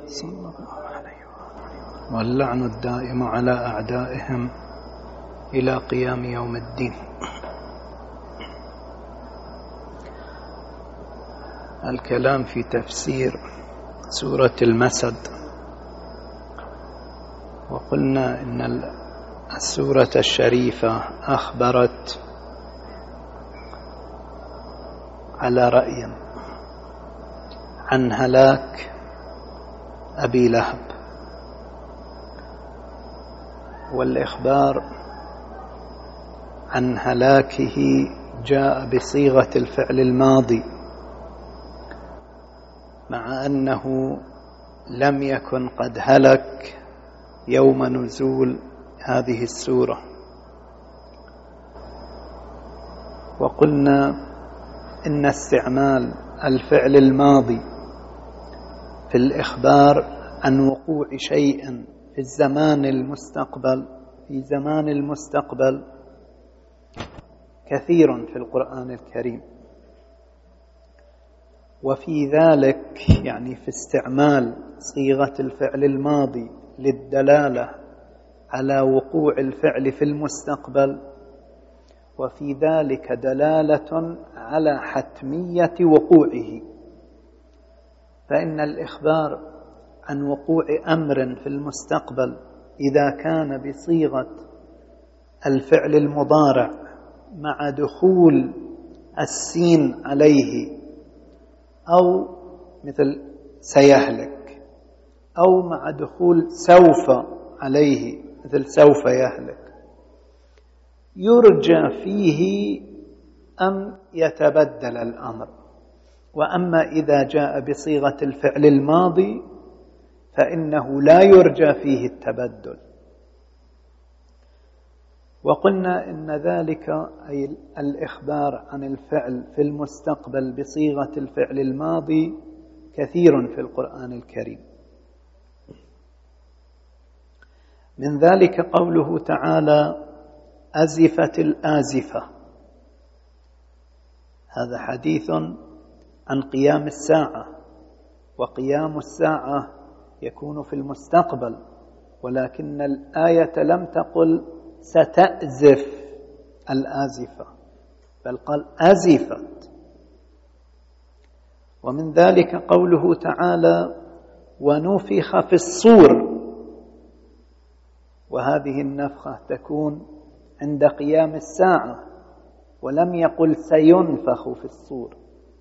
صلى الله عليه وسلم. واللعن الدائم على أعدائهم إلى قيام يوم الدين. الكلام في تفسير سورة المسد. وقلنا إن السورة الشريفة أخبرت على رأي عن هلاك أبي لهب، والإخبار عن هلاكه جاء بصيغة الفعل الماضي، مع أنه لم يكن قد هلك يوم نزول هذه السورة. وقلنا إن استعمال الفعل الماضي في الإخبار عن وقوع شيء في زمان المستقبل كثير في القرآن الكريم، وفي ذلك يعني في استعمال صيغة الفعل الماضي للدلالة على وقوع الفعل في المستقبل، وفي ذلك دلالة على حتمية وقوعه. فإن الإخبار عن وقوع أمر في المستقبل إذا كان بصيغة الفعل المضارع مع دخول السين عليه، أو مثل سيهلك، أو مع دخول سوف عليه مثل سوف يهلك، يرجى فيه أن يتبدل الأمر. وأما إذا جاء بصيغة الفعل الماضي فإنه لا يرجى فيه التبدل. وقلنا إن ذلك أي الإخبار عن الفعل في المستقبل بصيغة الفعل الماضي كثير في القرآن الكريم. من ذلك قوله تعالى: أزفت الآزفة. هذا حديث عن قيام الساعة، وقيام الساعة يكون في المستقبل، ولكن الآية لم تقل ستأزف الآزفة، بل قال أزفت. ومن ذلك قوله تعالى: ونفخ في الصور. وهذه النفخة تكون عند قيام الساعة، ولم يقل سينفخ في الصور.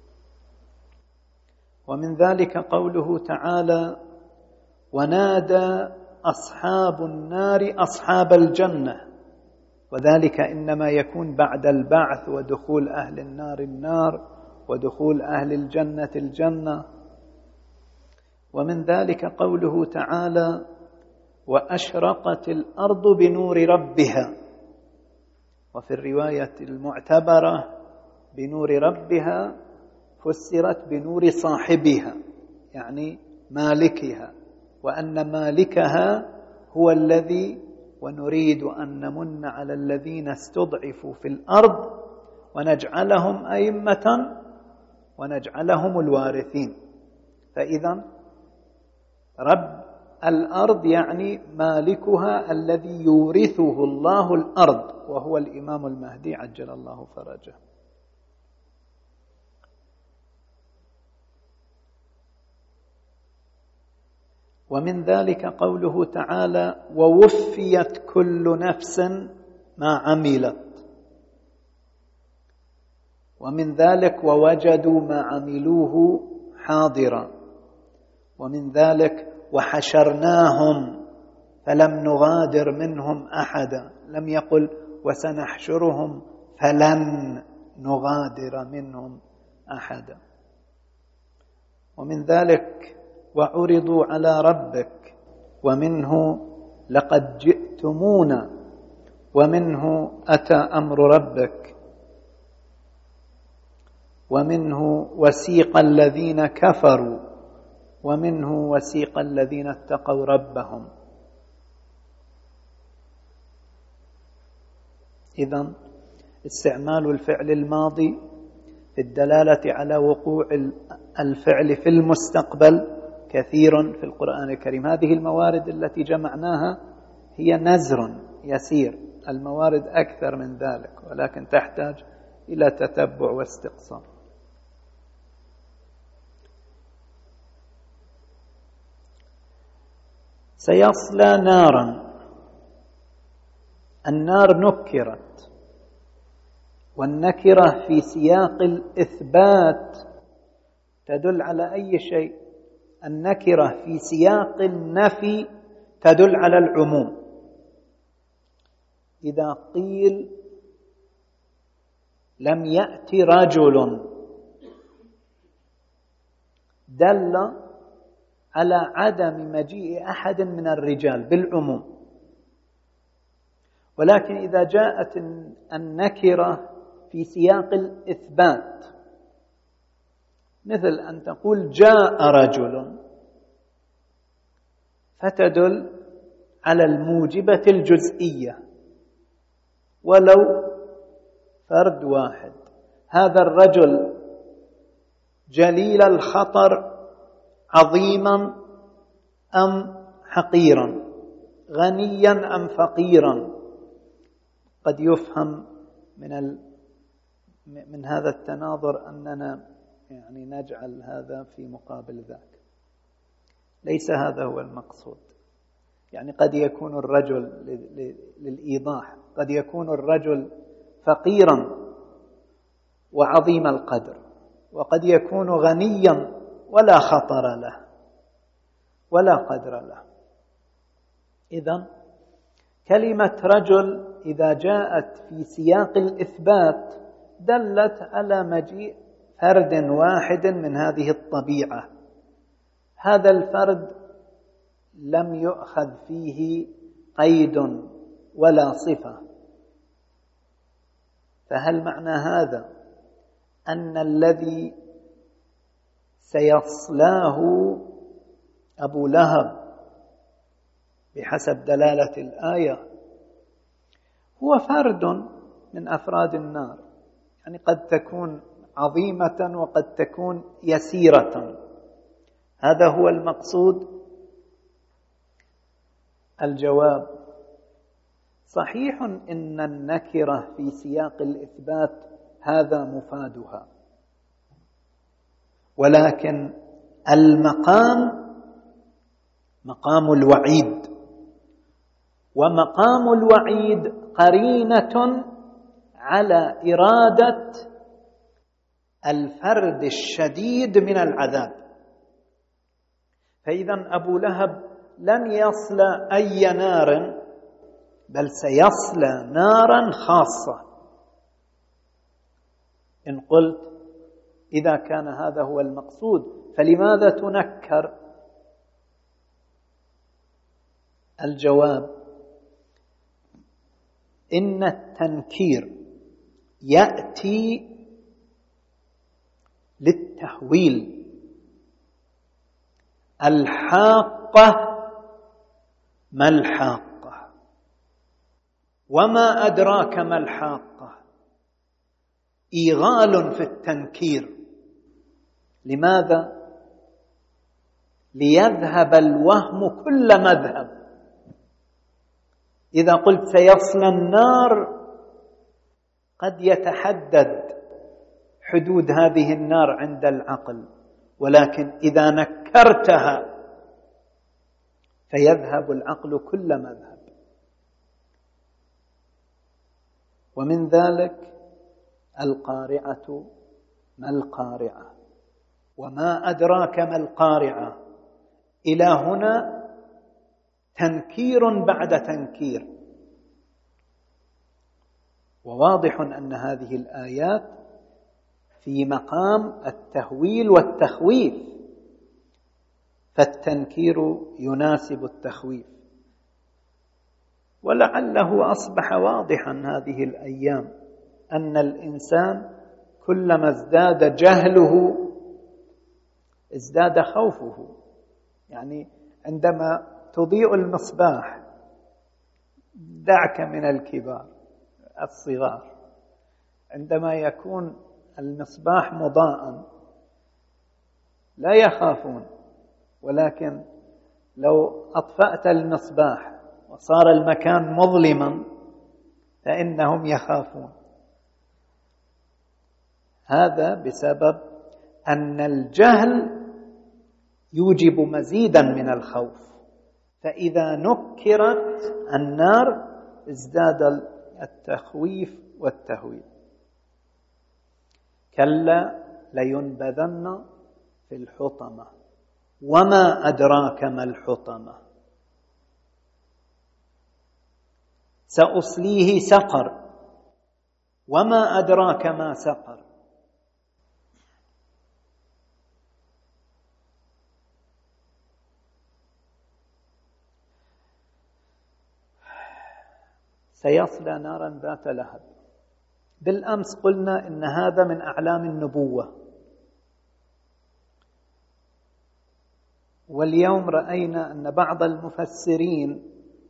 ومن ذلك قوله تعالى: ونادى أصحاب النار أصحاب الجنة. وذلك إنما يكون بعد البعث ودخول أهل النار النار، ودخول أهل الجنة الجنة. ومن ذلك قوله تعالى: وأشرقت الأرض بنور ربها. وفي الرواية المعتبرة بنور ربها فسرت بنور صاحبها، يعني مالكها، وأن مالكها هو الذي ونريد أن نمن على الذين استضعفوا في الأرض ونجعلهم أئمة ونجعلهم الوارثين. فإذا رب الأرض يعني مالكها الذي يورثه الله الأرض، وهو الإمام المهدي عجل الله فرجه. ومن ذلك قوله تعالى: ووفيت كل نفس ما عملت. ومن ذلك: ووجدوا ما عملوه حاضرا. ومن ذلك: وحشرناهم فلم نغادر منهم أحدا، لم يقل وسنحشرهم فلن نغادر منهم أحدا. ومن ذلك: وعرضوا على ربك، ومنه لقد جئتمونا، ومنه أتى أمر ربك، ومنه وسيق الذين كفروا، ومنه وسيق الذين اتقوا ربهم. إذن استعمال الفعل الماضي في الدلالة على وقوع الفعل في المستقبل كثير في القرآن الكريم. هذه الموارد التي جمعناها هي نزر يسير، الموارد أكثر من ذلك، ولكن تحتاج إلى تتبع واستقصاء. سيصلى نارا، النار نكرت، والنكرة في سياق الإثبات تدل على أي شيء؟ النكرة في سياق النفي تدل على العموم. إذا قيل لم يأتي رجل دل على عدم مجيء أحد من الرجال بالعموم. ولكن إذا جاءت النكرة في سياق الإثبات، مثل أن تقول جاء رجل، فتدل على الموجبة الجزئية ولو فرد واحد. هذا الرجل جليل الخطر عظيما أم حقيرا، غنيا أم فقيرا؟ قد يفهم من هذا التناظر أننا يعني نجعل هذا في مقابل ذاك. ليس هذا هو المقصود. يعني قد يكون الرجل للإيضاح، قد يكون الرجل فقيرا وعظيم القدر، وقد يكون غنيا ولا خطر له ولا قدر له. إذن كلمة رجل إذا جاءت في سياق الإثبات دلت على مجيء فرد واحد من هذه الطبيعة. هذا الفرد لم يؤخذ فيه قيد ولا صفة. فهل معنى هذا أن الذي سيصلاه أبو لهب بحسب دلالة الآية هو فرد من أفراد النار؟ يعني قد تكون عظيمة وقد تكون يسيرة. هذا هو المقصود؟ الجواب: صحيح إن النكرة في سياق الإثبات هذا مفادها، ولكن المقام مقام الوعيد، ومقام الوعيد قرينة على إرادة الفرد الشديد من العذاب. فإذا أبو لهب لن يصلى أي نار، بل سيصلى نارا خاصة. إن قلت إذا كان هذا هو المقصود فلماذا تنكر؟ الجواب: إن التنكير يأتي للتحويل. الحاقة ما الحاقة؟ وما أدراك ما الحاقة؟ إيغال في التنكير. لماذا؟ ليذهب الوهم كل مذهب. إذا قلت سيصلى النار قد يتحدد حدود هذه النار عند العقل، ولكن إذا نكرتها فيذهب العقل كل مذهب. ومن ذلك القارعة ما القارعة وما أدراك ما القارعة. إلى هنا تنكير بعد تنكير. وواضح أن هذه الآيات في مقام التهويل والتخويف، فالتنكير يناسب التخويف. ولعله أصبح واضحا هذه الأيام أن الإنسان كلما ازداد جهله ازداد خوفه. يعني عندما تضيء المصباح، دعك من الكبار، الصغار، عندما يكون المصباح مضاء لا يخافون، ولكن لو أطفأت المصباح وصار المكان مظلما فإنهم يخافون. هذا بسبب أن الجهل يوجب مزيدا من الخوف، فإذا نكرت النار ازداد التخويف والتهويل. كلا لينبذن في الحطمة وما أدراك ما الحطمة سأصليه سقر وما أدراك ما سقر. سيصلى نارا ذات لهب. بالأمس قلنا إن هذا من أعلام النبوة، واليوم رأينا أن بعض المفسرين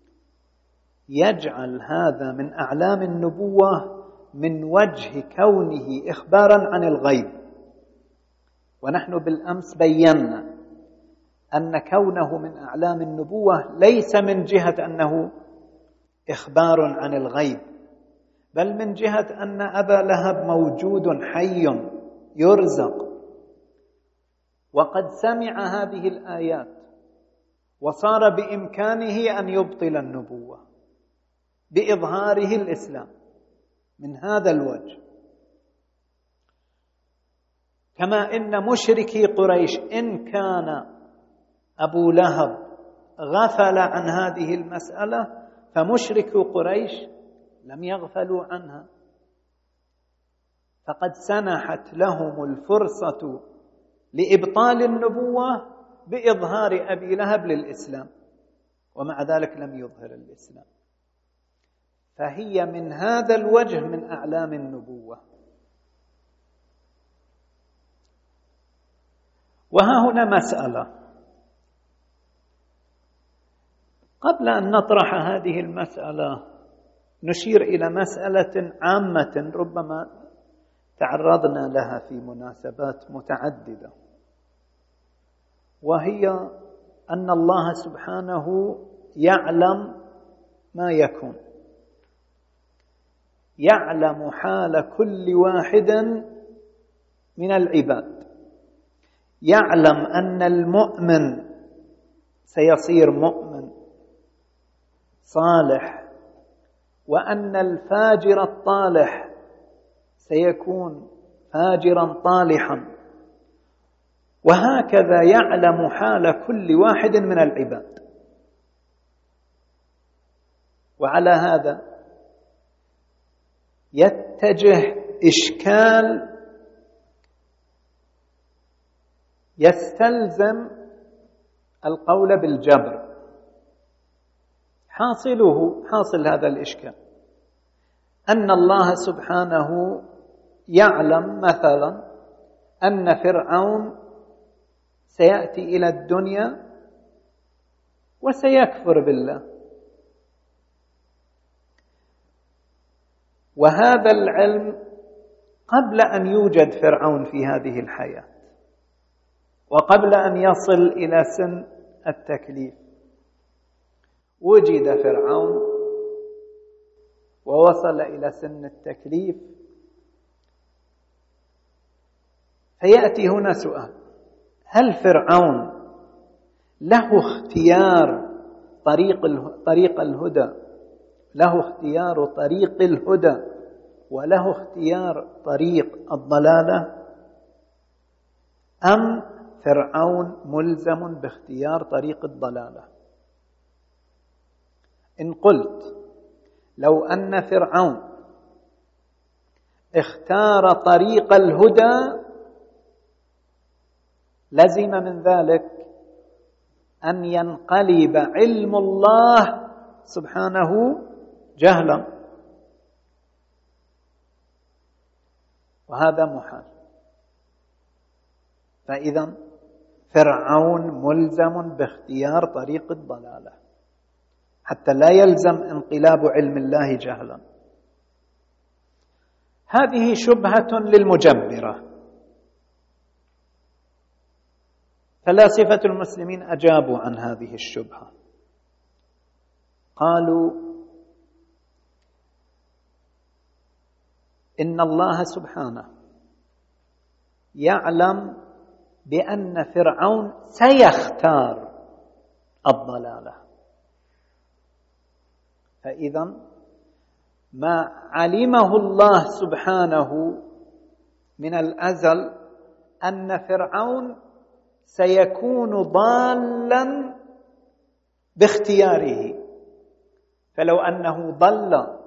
يجعل هذا من أعلام النبوة من وجه كونه إخبارا عن الغيب. ونحن بالأمس بينا أن كونه من أعلام النبوة ليس من جهة أنه إخبار عن الغيب، بل من جهة أن أبا لهب موجود حي يرزق، وقد سمع هذه الآيات وصار بإمكانه أن يبطل النبوة بإظهاره الإسلام من هذا الوجه. كما إن مشركي قريش إن كان أبو لهب غفل عن هذه المسألة فمشركو قريش لم يغفلوا عنها، فقد سنحت لهم الفرصة لإبطال النبوة بإظهار أبي لهب للإسلام، ومع ذلك لم يظهر الإسلام. فهي من هذا الوجه من أعلام النبوة. وها هنا مسألة، قبل أن نطرح هذه المسألة نشير إلى مسألة عامة ربما تعرضنا لها في مناسبات متعددة، وهي أن الله سبحانه يعلم ما يكون، يعلم حال كل واحد من العباد، يعلم أن المؤمن سيصير مؤمن صالح، وأن الفاجر الطالح سيكون فاجرا طالحا، وهكذا يعلم حال كل واحد من العباد. وعلى هذا يتجه إشكال يستلزم القول بالجبر. حاصل هذا الإشكال أن الله سبحانه يعلم مثلا أن فرعون سيأتي إلى الدنيا وسيكفر بالله، وهذا العلم قبل أن يوجد فرعون في هذه الحياة وقبل أن يصل إلى سن التكليف. وجد فرعون ووصل إلى سن التكليف، فيأتي هنا سؤال: هل فرعون له اختيار طريق الهدى، له اختيار طريق الهدى وله اختيار طريق الضلالة، أم فرعون ملزم باختيار طريق الضلالة؟ إن قلت لو أن فرعون اختار طريق الهدى لزم من ذلك أن ينقلب علم الله سبحانه جهلا، وهذا محال. فإذا فرعون ملزم باختيار طريق الضلالة حتى لا يلزم انقلاب علم الله جهلا. هذه شبهة للمجبرة، فلاسفة المسلمين أجابوا عن هذه الشبهة، قالوا إن الله سبحانه يعلم بأن فرعون سيختار الضلالة، فإذا ما علمه الله سبحانه من الأزل أن فرعون سيكون ضالا باختياره، فلو أنه ضل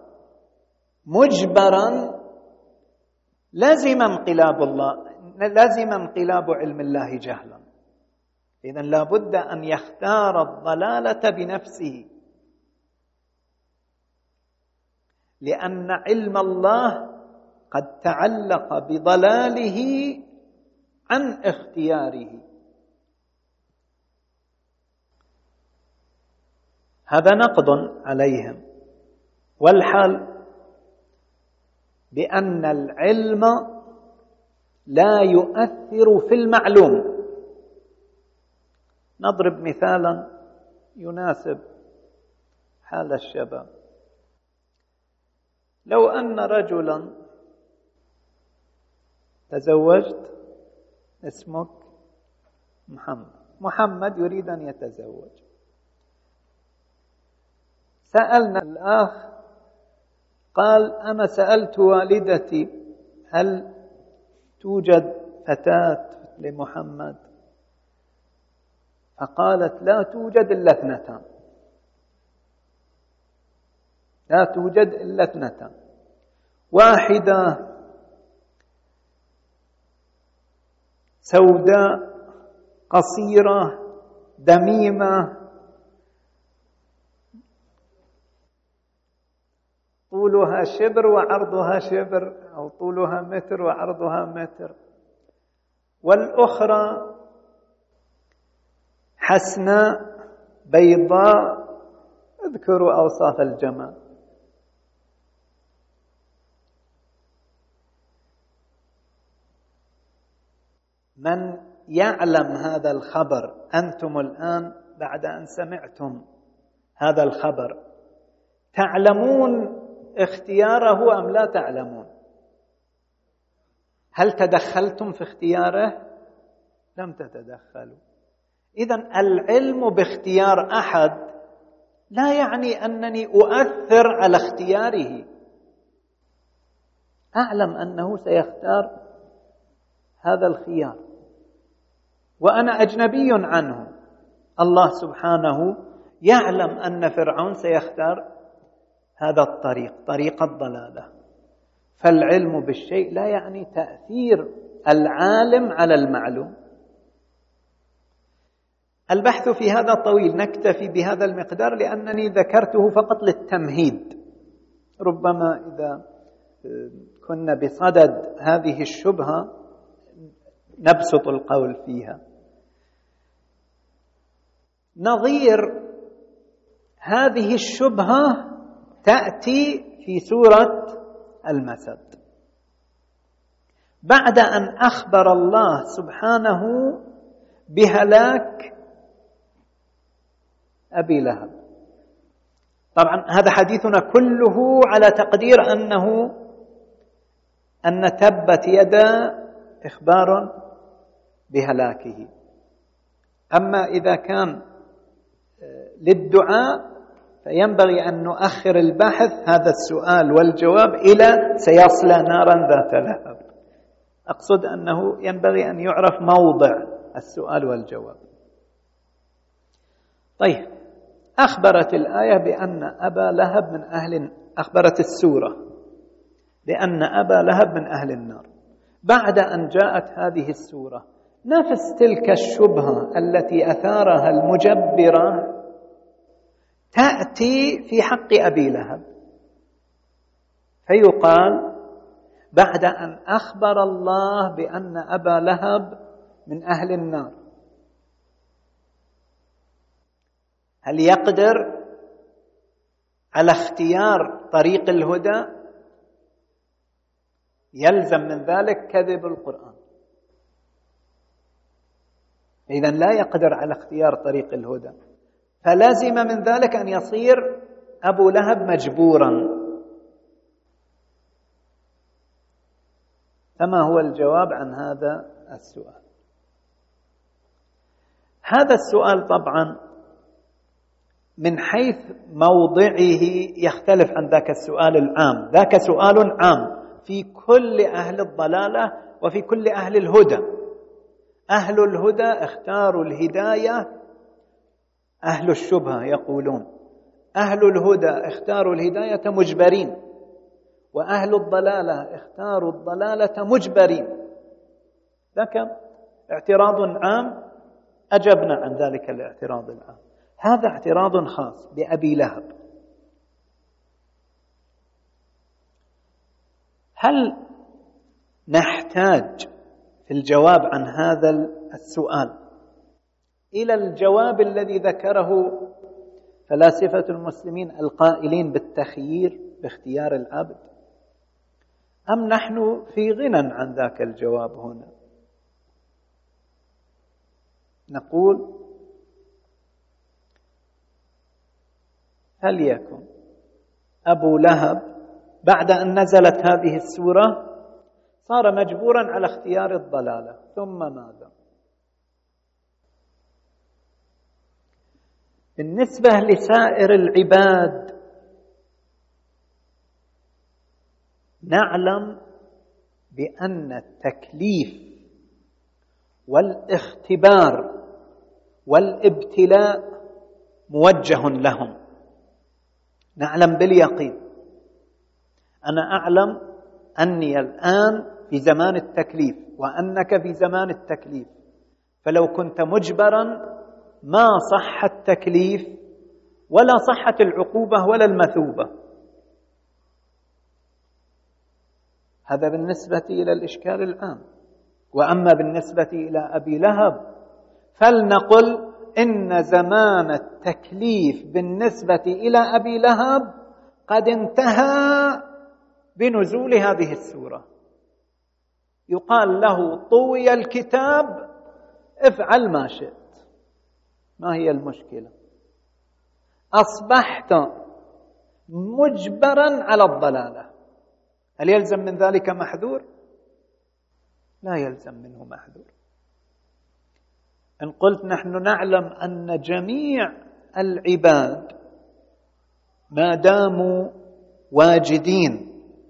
مجبرا لازم انقلاب علم الله جهلا. إذن لا بد أن يختار الضلالة بنفسه، لأن علم الله قد تعلق بضلاله عن اختياره. هذا نقد عليهم، والحال بأن العلم لا يؤثر في المعلوم. نضرب مثالا يناسب حال الشباب. لو أن رجلا تزوجت، اسمك محمد يريد أن يتزوج، سألنا الأخ قال أنا سألت والدتي هل توجد فتاة لمحمد، فقالت لا توجد إلا اثنتان، لا توجد إلا اثنتان، واحدة سوداء قصيرة دميمة طولها شبر وعرضها شبر، أو طولها متر وعرضها متر، والأخرى حسناء بيضاء، اذكروا أوصاف الجمال. من يعلم هذا الخبر؟ أنتم الآن بعد أن سمعتم هذا الخبر تعلمون اختياره أم لا تعلمون؟ هل تدخلتم في اختياره؟ لم تتدخلوا. إذن العلم باختيار أحد لا يعني أنني أؤثر على اختياره، أعلم أنه سيختار هذا الخيار وأنا أجنبي عنه. الله سبحانه يعلم أن فرعون سيختار هذا الطريق، طريق الضلالة. فالعلم بالشيء لا يعني تأثير العالم على المعلوم. البحث في هذا طويل، نكتفي بهذا المقدار لأنني ذكرته فقط للتمهيد. ربما إذا كنا بصدد هذه الشبهة نبسط القول فيها. نظير هذه الشبهة تأتي في سورة المسد، بعد أن أخبر الله سبحانه بهلاك أبي لهب. طبعا هذا حديثنا كله على تقدير أن تبت يدا إخبار بهلاكه. أما إذا كان للدعاء فينبغي أن نؤخر البحث هذا السؤال والجواب إلى سيصلى نارا ذات لهب. أقصد أنه ينبغي أن يعرف موضع السؤال والجواب. طيب، أخبرت الآية بأن أبا لهب من أخبرت السورة بأن أبا لهب من أهل النار. بعد أن جاءت هذه السورة نفس تلك الشبهة التي أثارها المجبرة تأتي في حق أبي لهب، فيقال بعد أن أخبر الله بأن أبا لهب من أهل النار، هل يقدر على اختيار طريق الهدى؟ يلزم من ذلك كذب القرآن. إذن لا يقدر على اختيار طريق الهدى، فلازم من ذلك أن يصير أبو لهب مجبورا. فما هو الجواب عن هذا السؤال؟ هذا السؤال طبعا من حيث موضعه يختلف عن ذاك السؤال العام. ذاك سؤال عام في كل أهل الضلالة وفي كل أهل الهدى. أهل الهدى اختاروا الهداية، أهل الشبهة يقولون أهل الهدى اختاروا الهداية مجبرين، وأهل الضلالة اختاروا الضلالة مجبرين. ذاك اعتراض عام، أجبنا عن ذلك الاعتراض العام. هذا اعتراض خاص بأبي لهب. هل نحتاج في الجواب عن هذا السؤال إلى الجواب الذي ذكره فلاسفة المسلمين القائلين بالتخيير باختيار العبد، أم نحن في غنى عن ذاك الجواب هنا؟ نقول هل يكن أبو لهب بعد أن نزلت هذه السورة صار مجبورا على اختيار الضلالة، ثم ماذا؟ بالنسبة لسائر العباد نعلم بأن التكليف والاختبار والابتلاء موجه لهم. نعلم باليقين. أنا أعلم أني الآن في زمان التكليف وأنك في زمان التكليف، فلو كنت مجبرا ما صح التكليف ولا صحت العقوبة ولا المثوبة. هذا بالنسبة إلى الإشكال العام. وأما بالنسبة إلى أبي لهب فلنقل إن زمان التكليف بالنسبة إلى أبي لهب قد انتهى بنزول هذه السورة. يقال له طوي الكتاب، افعل ما شئت، ما هي المشكلة؟ أصبحت مجبرا على الضلالة، هل يلزم من ذلك محذور؟ لا يلزم منه محذور. إن قلت نحن نعلم أن جميع العباد ما داموا واجدين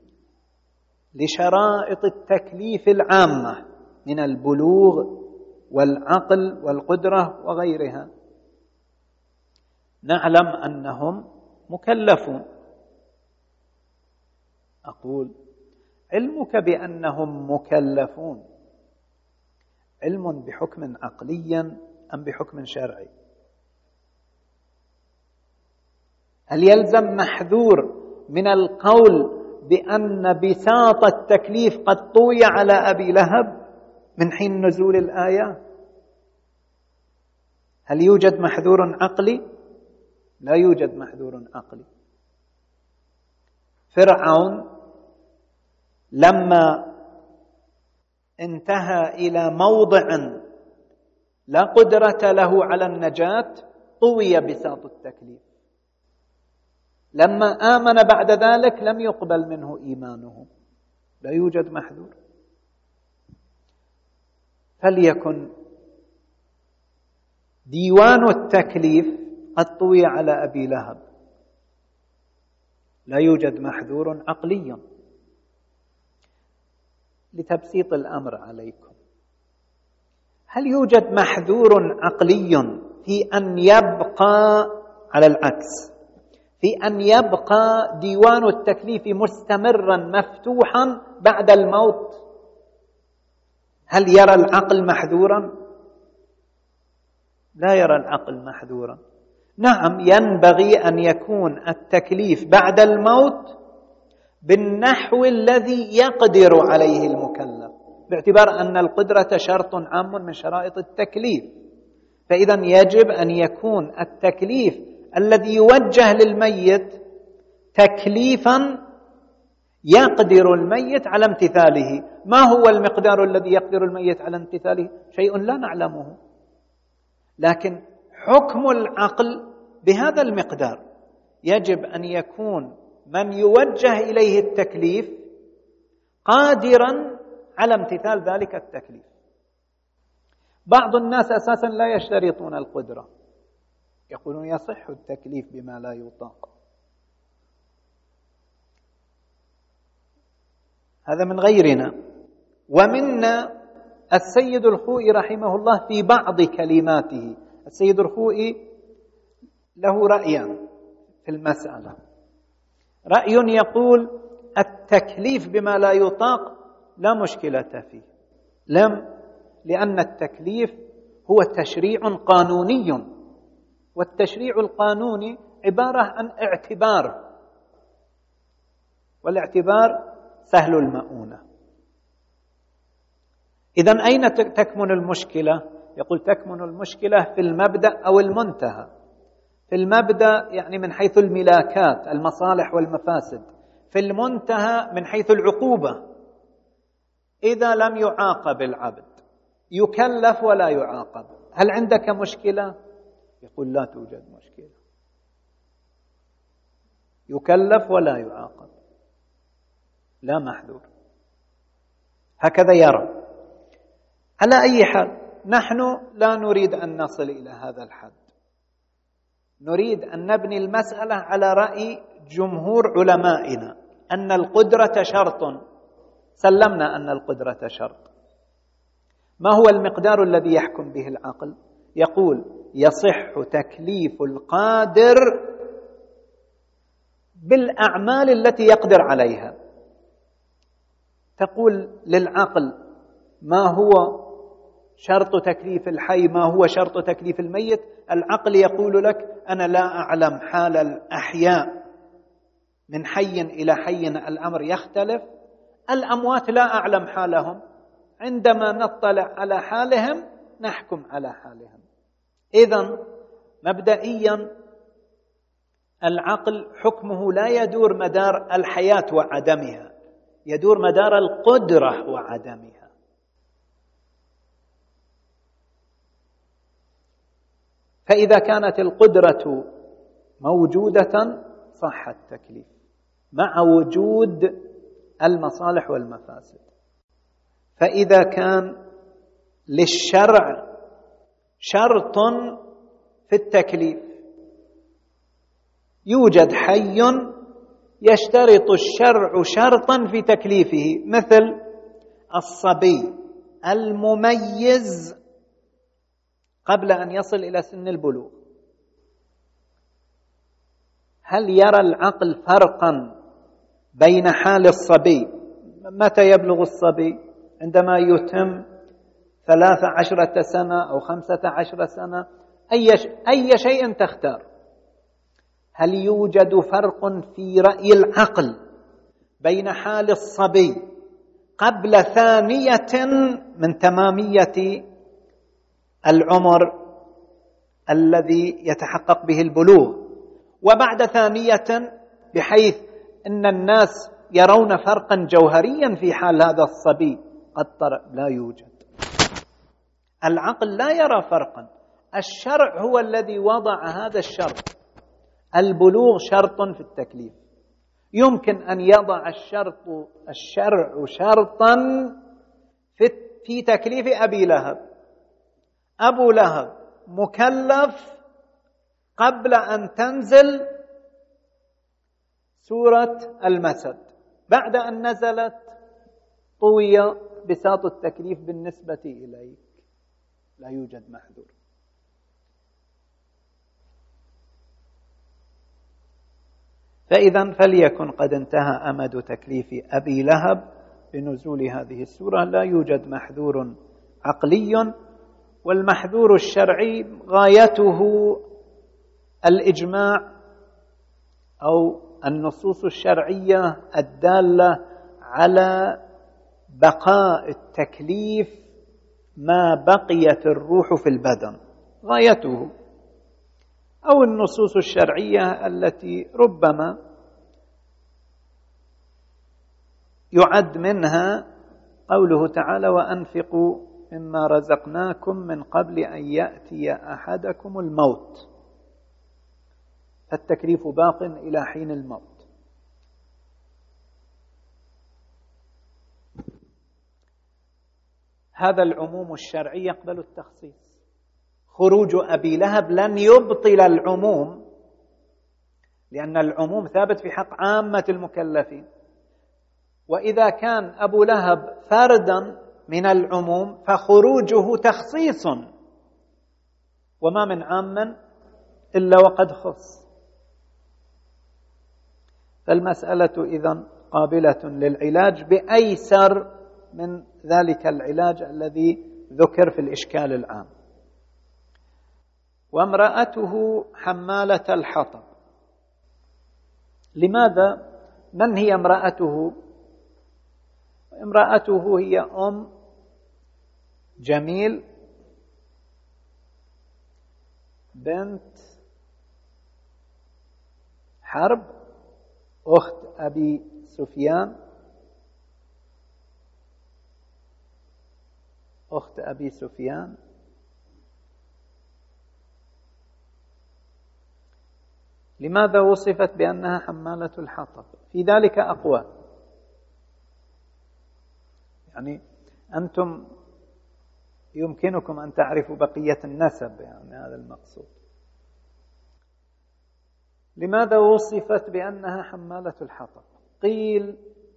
لشرائط التكليف العامة من البلوغ والعقل والقدرة وغيرها، نعلم أنهم مكلفون. أقول علمك بأنهم مكلفون علم بحكم عقلي أم بحكم شرعي؟ هل يلزم محذور من القول بأن بساط التكليف قد طوي على أبي لهب من حين نزول الآية؟ هل يوجد محذور عقلي؟ لا يوجد محذور عقلي. فرعون لما انتهى إلى موضع لا قدرة له على النجاة طوي بساط التكليف. لما آمن بعد ذلك لم يقبل منه إيمانه. لا يوجد محذور. فليكن ديوان التكليف قد طوي على أبي لهب، لا يوجد محذور عقلي. لتبسيط الأمر عليكم، هل يوجد محذور عقلي في أن يبقى على العكس، في أن يبقى ديوان التكليف مستمرا مفتوحا بعد الموت؟ هل يرى العقل محذورا؟ لا يرى العقل محذورا. نعم، ينبغي أن يكون التكليف بعد الموت بالنحو الذي يقدر عليه المكلف، باعتبار أن القدرة شرط عام من شرائط التكليف. فإذا يجب أن يكون التكليف الذي يوجه للميت تكليفا يقدر الميت على امتثاله. ما هو المقدار الذي يقدر الميت على امتثاله؟ شيء لا نعلمه. لكن حكم العقل بهذا المقدار. يجب أن يكون من يوجه إليه التكليف قادرا على امتثال ذلك التكليف. بعض الناس أساسا لا يشترطون القدرة، يقولون يصح التكليف بما لا يطاق. هذا من غيرنا. ومنا السيد الخوئي رحمه الله في بعض كلماته. السيد الخوئي له رأيان في المسألة. رأي يقول التكليف بما لا يطاق لا مشكلة فيه، لأن التكليف هو تشريع قانوني، والتشريع القانوني عبارة عن اعتبار، والاعتبار سهل المؤونة. إذن أين تكمن المشكلة؟ يقول تكمن المشكلة في المبدأ أو المنتهى. في المبدأ يعني من حيث الملاكات، المصالح والمفاسد. في المنتهى من حيث العقوبة، إذا لم يعاقب العبد يكلف ولا يعاقب، هل عندك مشكلة؟ يقول لا توجد مشكلة، يكلف ولا يعاقب، لا محذور. هكذا يرى. على أي حال نحن لا نريد أن نصل إلى هذا الحد، نريد أن نبني المسألة على رأي جمهور علمائنا أن القدرة شرط. سلمنا أن القدرة شرط. ما هو المقدار الذي يحكم به العقل؟ يقول يصح تكليف القادر بالأعمال التي يقدر عليها. تقول للعقل ما هو شرط تكليف الحي، ما هو شرط تكليف الميت؟ العقل يقول لك أنا لا أعلم حال الأحياء، من حي إلى حي الأمر يختلف، الأموات لا أعلم حالهم، عندما نطلع على حالهم نحكم على حالهم. إذن مبدئيا العقل حكمه لا يدور مدار الحياة وعدمها، يدور مدار القدرة وعدمها. فإذا كانت القدرة موجودة صح التكليف مع وجود المصالح والمفاسد. فإذا كان للشرع شرط في التكليف، يوجد حي يشترط الشرع شرطا في تكليفه، مثل الصبي المميز قبل أن يصل إلى سن البلوغ. هل يرى العقل فرقا بين حال الصبي متى يبلغ الصبي؟ عندما يتم 13 سنة أو 15 سنة، أي شيء تختار؟ هل يوجد فرق في رأي العقل بين حال الصبي قبل ثانية من تمامية العمر الذي يتحقق به البلوغ، وبعد ثانية، بحيث أن الناس يرون فرقا جوهريا في حال هذا الصبي قد طرأ؟ لا يوجد. العقل لا يرى فرقا، الشرع هو الذي وضع هذا الشرط. البلوغ شرط في التكليف، يمكن أن يضع الشرع شرطا في تكليف أبي لهب. أبو لهب مكلف قبل أن تنزل سورة المسد، بعد أن نزلت طوي بساط التكليف بالنسبة إليك، لا يوجد محذور. فإذا فليكن قد انتهى أمد تكليف أبي لهب بنزول هذه السورة، لا يوجد محذور عقلي. والمحذور الشرعي غايته الإجماع أو النصوص الشرعية الدالة على بقاء التكليف ما بقيت الروح في البدن، غايته، أو النصوص الشرعية التي ربما يعد منها قوله تعالى وأنفقوا مما رزقناكم من قبل أن يأتي أحدكم الموت، فالتكليف باق إلى حين الموت. هذا العموم الشرعي يقبل التخصيص. خروج أبي لهب لن يبطل العموم، لأن العموم ثابت في حق عامة المكلفين، وإذا كان أبو لهب فردا من العموم فخروجه تخصيص، وما من عام إلا وقد خص. فالمسألة إذن قابلة للعلاج بأيسر من ذلك العلاج الذي ذكر في الإشكال العام. وامرأته حمالة الحطب. لماذا؟ من هي امرأته؟ امرأته هي أم جميل بنت حرب أخت أبي سفيان، أخت أبي سفيان. لماذا وصفت بأنها حمالة الحطب؟ في ذلك أقوال، يعني أنتم يمكنكم أن تعرفوا بقية النسب، يعني هذا المقصود. لماذا وصفت بأنها حمالة الحطب؟ قيل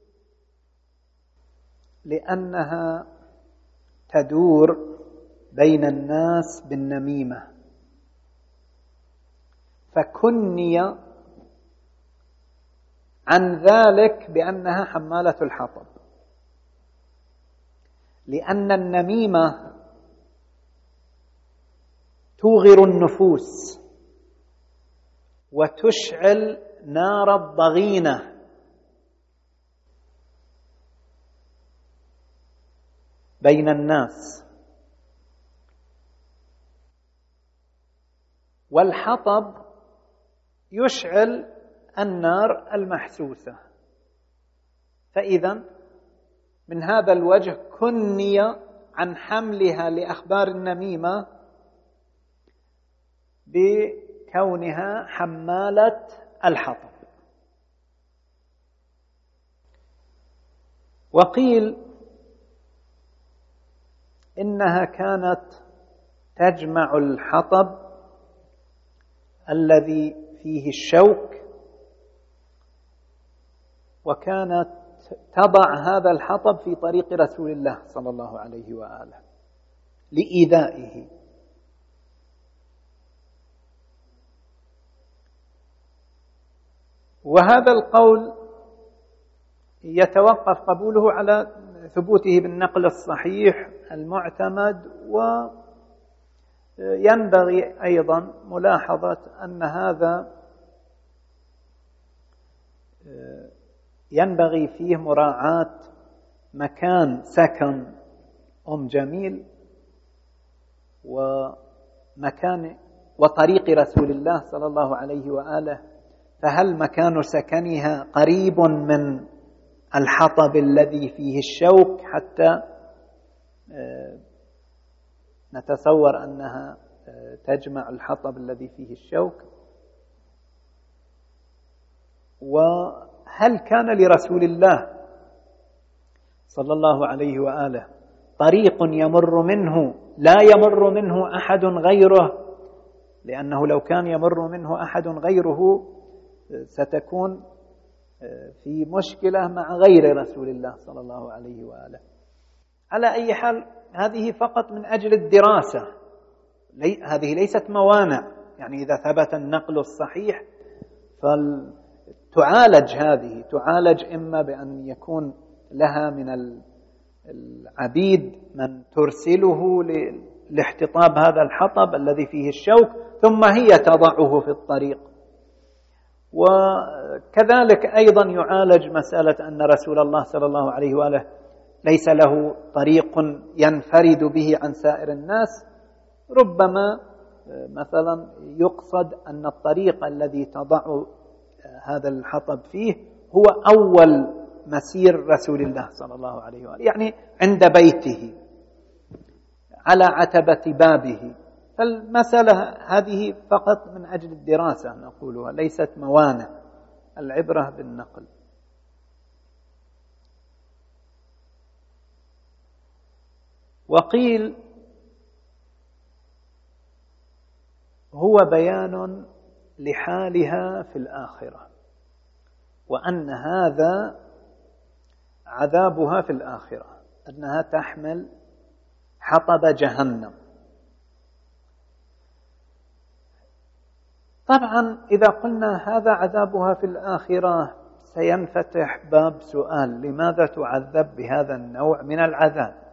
لأنها تدور بين الناس بالنميمة، فكني عن ذلك بأنها حمالة الحطب، لأن النميمة توغر النفوس وتشعل نار الضغينة، بين الناس. والحطب يشعل النار المحسوسة، فإذا من هذا الوجه كني عن حملها لأخبار النميمة بكونها حمالة الحطب. وقيل إنها كانت تجمع الحطب الذي فيه الشوك، وكانت تضع هذا الحطب في طريق رسول الله صلى الله عليه وآله لإيذائه. وهذا القول يتوقف قبوله على ثبوته بالنقل الصحيح المعتمد، وينبغي أيضا ملاحظة أن هذا ينبغي فيه مراعاة مكان سكن أم جميل ومكان وطريق رسول الله صلى الله عليه وآله. فهل مكان سكنها قريب من الحطب الذي فيه الشوك حتى نتصور أنها تجمع الحطب الذي فيه الشوك؟ وهل كان لرسول الله صلى الله عليه وآله طريق يمر منه لا يمر منه أحد غيره؟ لأنه لو كان يمر منه أحد غيره ستكون في مشكلة مع غير رسول الله صلى الله عليه وآله. على أي حال هذه فقط من أجل الدراسة، هذه ليست موانع، يعني إذا ثبت النقل الصحيح فلتعالج، هذه تعالج إما بأن يكون لها من العبيد من ترسله لاحتطاب هذا الحطب الذي فيه الشوك، ثم هي تضعه في الطريق. وكذلك أيضا يعالج مسألة أن رسول الله صلى الله عليه وآله ليس له طريق ينفرد به عن سائر الناس. ربما مثلا يقصد أن الطريق الذي تضع هذا الحطب فيه هو أول مسير رسول الله صلى الله عليه وآله، يعني عند بيته. على عتبة بابه. فالمسألة هذه فقط من أجل الدراسة نقولها، ليست موانع، العبرة بالنقل. وقيل هو بيان لحالها في الآخرة، وأن هذا عذابها في الآخرة، أنها تحمل حطب جهنم. طبعا إذا قلنا هذا عذابها في الآخرة سينفتح باب سؤال: لماذا تعذب بهذا النوع من العذاب؟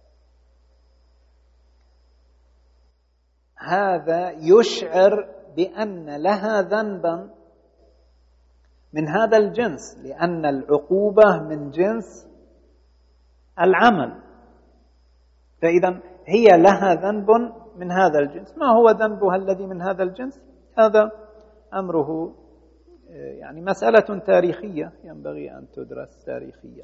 هذا يشعر بأن لها ذنبا من هذا الجنس، لأن العقوبة من جنس العمل، فإذا هي لها ذنب من هذا الجنس. ما هو ذنبها الذي من هذا الجنس؟ هذا أمره يعني مسألة تاريخية ينبغي أن تدرس تاريخيا.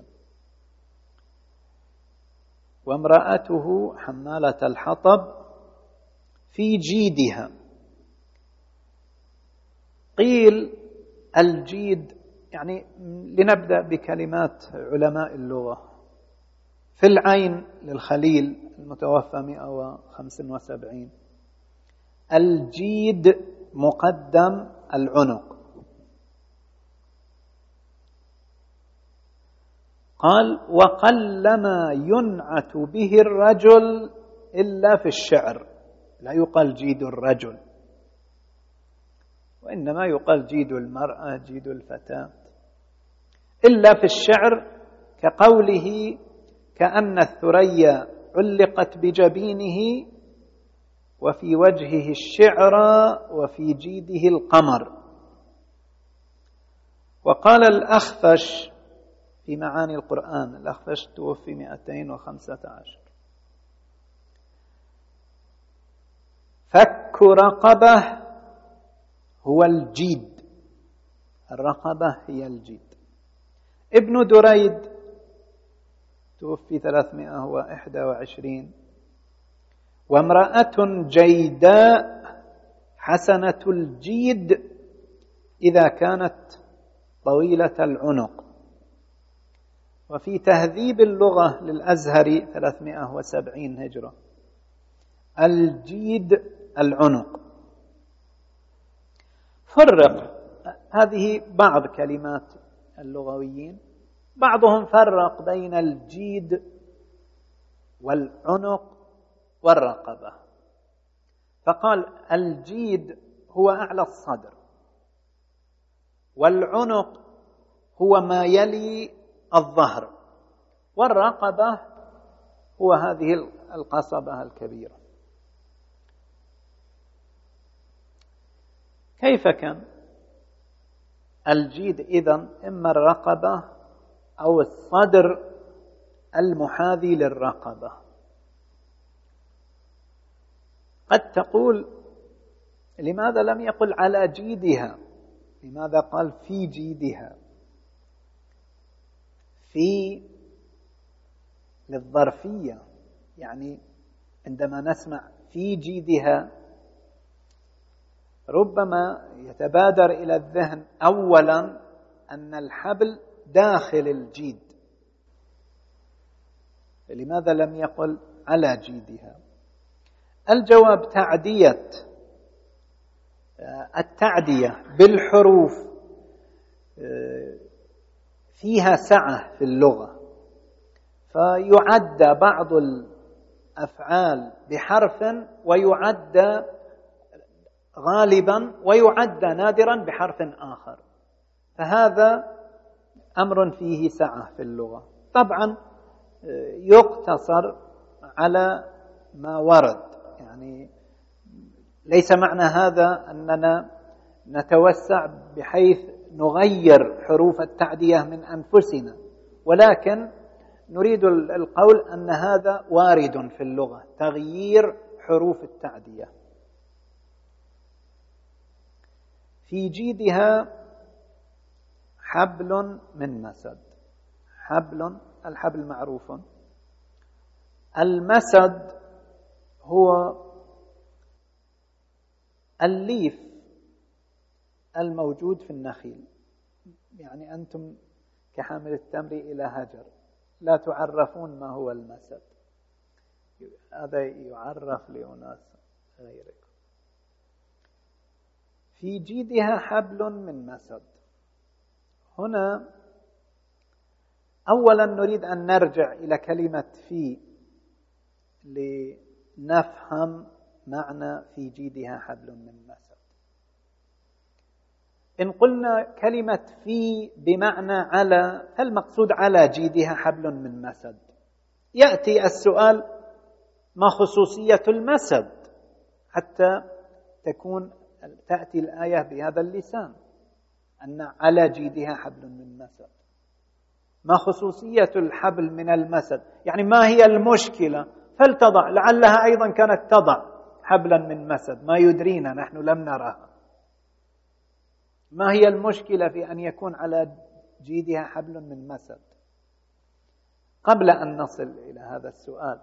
وامرأته حمالة الحطب في جيدها. قيل الجيد، يعني لنبدأ بكلمات علماء اللغة. في العين للخليل المتوفى 175، الجيد مقدم العنق. قال: وقلما ينعت به الرجل إلا في الشعر، لا يقال جيد الرجل، وإنما يقال جيد المرأة، جيد الفتاة، إلا في الشعر، كقوله: كأن الثريا علقت بجبينه وفي وجهه الشعرى وفي جيده القمر. وقال الأخفش في معاني القرآن، الأخفش توفي 215: فك رقبة هو الجيد، الرقبة هي الجيد. ابن دريد توفي 321: وامرأة جيداء حسنة الجيد إذا كانت طويلة العنق. وفي تهذيب اللغة للأزهري 370 هجرة: الجيد العنق. فرق هذه بعض كلمات اللغويين، بعضهم فرق بين الجيد والعنق والرقبة، فقال الجيد هو أعلى الصدر، والعنق هو ما يلي الظهر، والرقبة هو هذه القصبة الكبيرة. كيف كان الجيد إذن؟ إما الرقبة أو الصدر المحاذي للرقبة. قد تقول: لماذا لم يقل على جيدها؟ لماذا قال في جيدها؟ في للظرفية، يعني عندما نسمع في جيدها ربما يتبادر إلى الذهن أولا أن الحبل داخل الجيد، لماذا لم يقل على جيدها؟ الجواب: التعدية بالحروف فيها سعة في اللغة، فيعد بعض الأفعال بحرف ويعد غالبا ويعد نادرا بحرف آخر، فهذا أمر فيه سعة في اللغة. طبعا يقتصر على ما ورد، يعني ليس معنى هذا أننا نتوسع بحيث نغير حروف التعدية من أنفسنا، ولكن نريد القول أن هذا وارد في اللغة، تغيير حروف التعدية. في جيدها حبل من مسد. الحبل معروف. المسد هو الليف الموجود في النخيل. يعني أنتم كحامل التمر إلى هجر لا تعرفون ما هو المسد، هذا يعرف لأناس غيركم. في جيدها حبل من مسد. هنا أولا نريد أن نرجع إلى كلمة في لنفهم معنى في جيدها حبل من مسد. إن قلنا كلمة في بمعنى على، فالمقصود على جيدها حبل من مسد. يأتي السؤال: ما خصوصية المسد حتى تأتي الآية بهذا اللسان أن على جيدها حبل من مسد؟ ما خصوصية الحبل من المسد؟ يعني ما هي المشكلة؟ فلتضع، لعلها أيضا كانت تضع حبلا من مسد، ما يدرينا، نحن لم نرها. ما هي المشكلة في أن يكون على جيدها حبل من مسد؟ قبل أن نصل إلى هذا السؤال،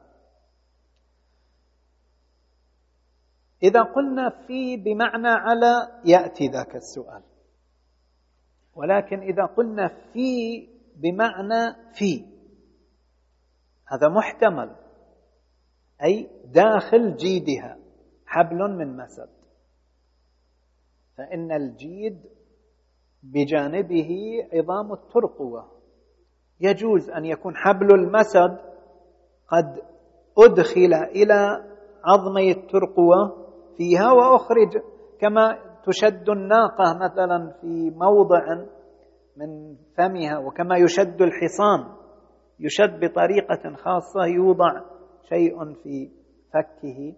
إذا قلنا في بمعنى على يأتي ذاك السؤال، ولكن إذا قلنا في بمعنى في، هذا محتمل، أي داخل جيدها حبل من مسد، فإن الجيد بجانبه عظام الترقوة. يجوز أن يكون حبل المسد قد أدخل إلى عظمي الترقوة فيها وأخرج، كما تشد الناقة مثلا في موضع من فمها، وكما يشد الحصان، يشد بطريقة خاصة، يوضع شيء في فكه.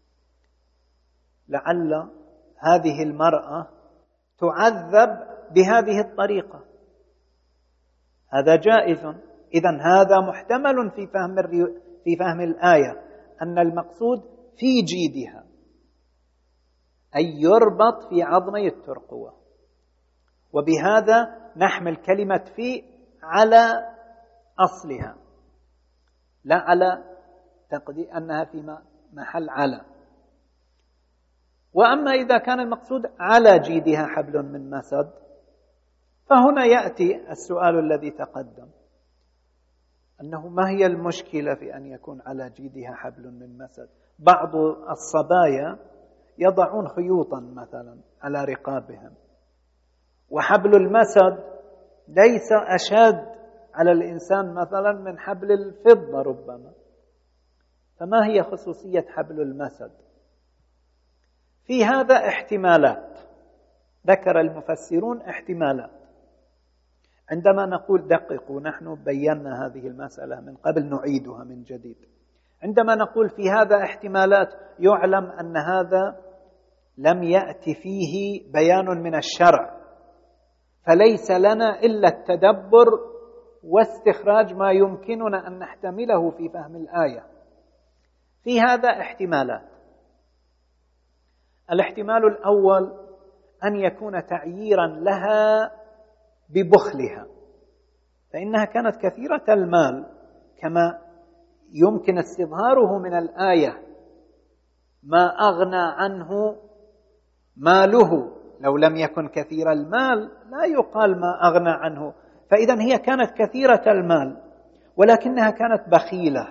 لعل هذه المرأة تعذب بهذه الطريقة، هذا جائز. إذن هذا محتمل في فهم الآية، أن المقصود في جيدها، أي يربط في عظمي الترقوة. وبهذا نحمل كلمة في على أصلها، لا على تقدير أنها في محل على. وأما إذا كان المقصود على جيدها حبل من مسد، فهنا يأتي السؤال الذي تقدم، أنه ما هي المشكلة في أن يكون على جيدها حبل من مسد؟ بعض الصبايا يضعون خيوطا مثلا على رقابهم، وحبل المسد ليس أشد على الإنسان مثلا من حبل الفضة ربما. فما هي خصوصية حبل المسد؟ في هذا احتمالات، ذكر المفسرون احتمالات. عندما نقول دققوا، نحن بينا هذه المسألة من قبل، نعيدها من جديد. عندما نقول في هذا احتمالات، يعلم أن هذا لم يأتي فيه بيان من الشرع، فليس لنا إلا التدبر واستخراج ما يمكننا أن نحتمله في فهم الآية. في هذا احتمالات. الاحتمال الأول أن يكون تعييرا لها ببخلها، فإنها كانت كثيرة المال كما يمكن استظهاره من الآية: ما أغنى عنه ماله. لو لم يكن كثير المال لا يقال ما أغنى عنه، فإذا هي كانت كثيرة المال ولكنها كانت بخيلة.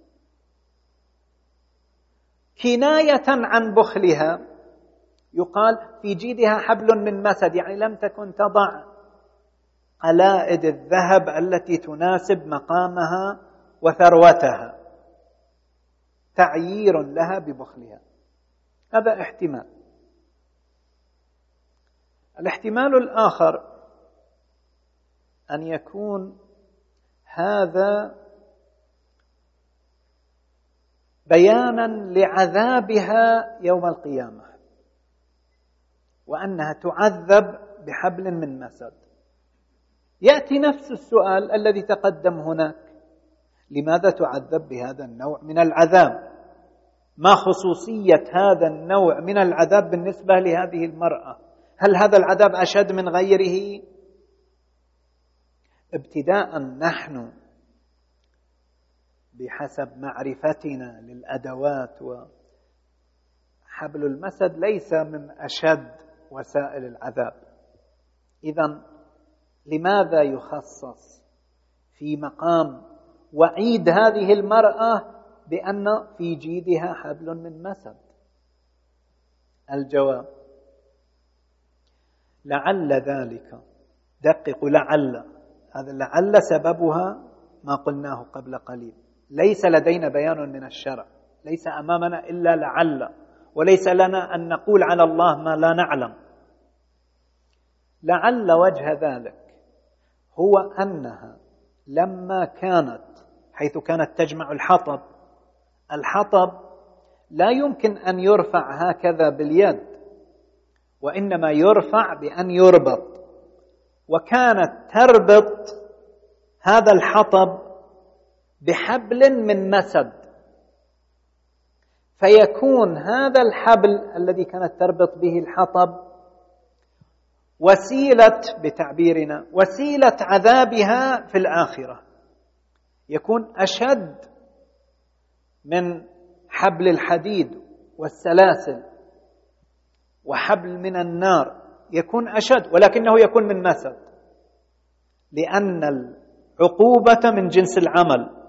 كناية عن بخلها يقال في جيدها حبل من مسد، يعني لم تكن تضع قلائد الذهب التي تناسب مقامها وثروتها، تعيير لها ببخلها. هذا احتمال. الاحتمال الآخر أن يكون هذا بيانا لعذابها يوم القيامة، وأنها تعذب بحبل من مسد. يأتي نفس السؤال الذي تقدم هناك: لماذا تعذب بهذا النوع من العذاب؟ ما خصوصية هذا النوع من العذاب بالنسبة لهذه المرأة؟ هل هذا العذاب أشد من غيره؟ ابتداء نحن بحسب معرفتنا للأدوات حبل المسد ليس من أشد وسائل العذاب. إذن لماذا يخصص في مقام وعيد هذه المرأة بأن في جيدها حبل من مسد؟ الجواب: لعل ذلك، دققوا، هذا لعل سببها ما قلناه قبل قليل. ليس لدينا بيان من الشرع، ليس أمامنا إلا لعل، وليس لنا أن نقول على الله ما لا نعلم. لعل وجه ذلك هو أنها لما كانت، حيث كانت تجمع الحطب لا يمكن أن يرفع هكذا باليد، وإنما يرفع بأن يربط، وكانت تربط هذا الحطب بحبل من مسد، فيكون هذا الحبل الذي كانت تربط به الحطب وسيلة، بتعبيرنا، وسيلة عذابها في الآخرة، يكون أشد من حبل الحديد والسلاسل وحبل من النار، يكون أشد، ولكنه يكون من مسد، لأن العقوبة من جنس العمل.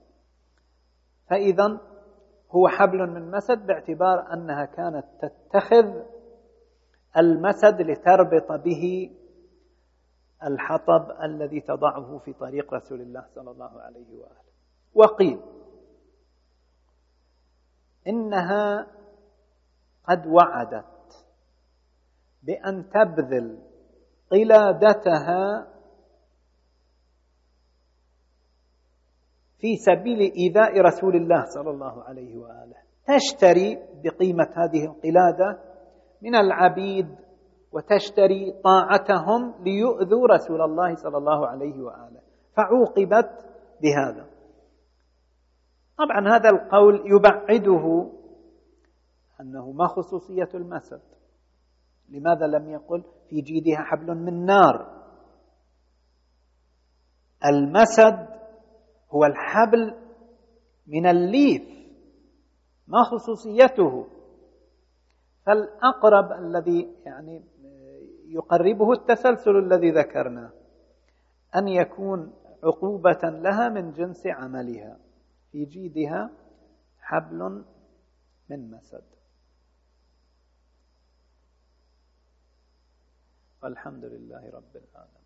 فإذا هو حبل من مسد باعتبار أنها كانت تتخذ المسد لتربط به الحطب الذي تضعه في طريق رسول الله صلى الله عليه وآله. وقيل إنها قد وعدت بأن تبذل قلادتها في سبيل إيذاء رسول الله صلى الله عليه وآله، تشتري بقيمة هذه القلادة من العبيد وتشتري طاعتهم ليؤذوا رسول الله صلى الله عليه وآله، فعوقبت بهذا. طبعا هذا القول يبعده أنه ما خصوصية المسد. لماذا لم يقل في جيدها حبل من نار؟ المسد هو الحبل من الليف، ما خصوصيته؟ فالأقرب الذي يعني يقربه التسلسل الذي ذكرناه، أن يكون عقوبة لها من جنس عملها، في جيدها حبل من مسد. والحمد لله رب العالمين.